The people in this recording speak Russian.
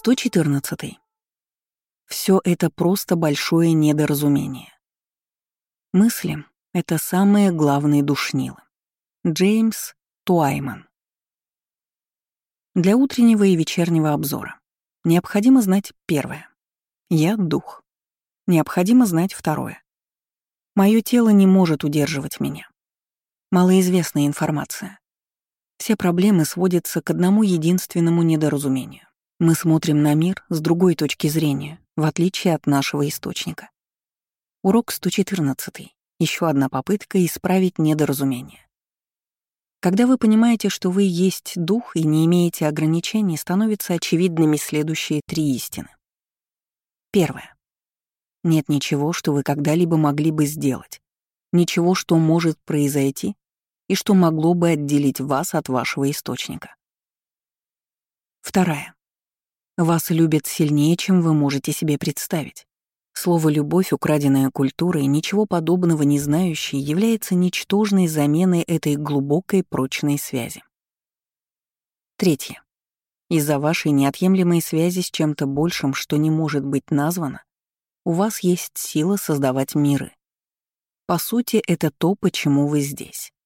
114. Все это просто большое недоразумение. Мысли — это самые главные душнилы. Джеймс Туайман. Для утреннего и вечернего обзора необходимо знать первое. Я — дух. Необходимо знать второе. Мое тело не может удерживать меня. Малоизвестная информация. Все проблемы сводятся к одному единственному недоразумению. Мы смотрим на мир с другой точки зрения, в отличие от нашего источника. Урок 114. Еще одна попытка исправить недоразумение. Когда вы понимаете, что вы есть дух и не имеете ограничений, становятся очевидными следующие 3 истины. Первое. Нет ничего, что вы когда-либо могли бы сделать, ничего, что может произойти и что могло бы отделить вас от вашего источника. Вторая. Вас любят сильнее, чем вы можете себе представить. Слово «любовь», украденная культурой, ничего подобного не знающей, является ничтожной заменой этой глубокой прочной связи. Третье. Из-за вашей неотъемлемой связи с чем-то большим, что не может быть названо, у вас есть сила создавать миры. По сути, это то, почему вы здесь.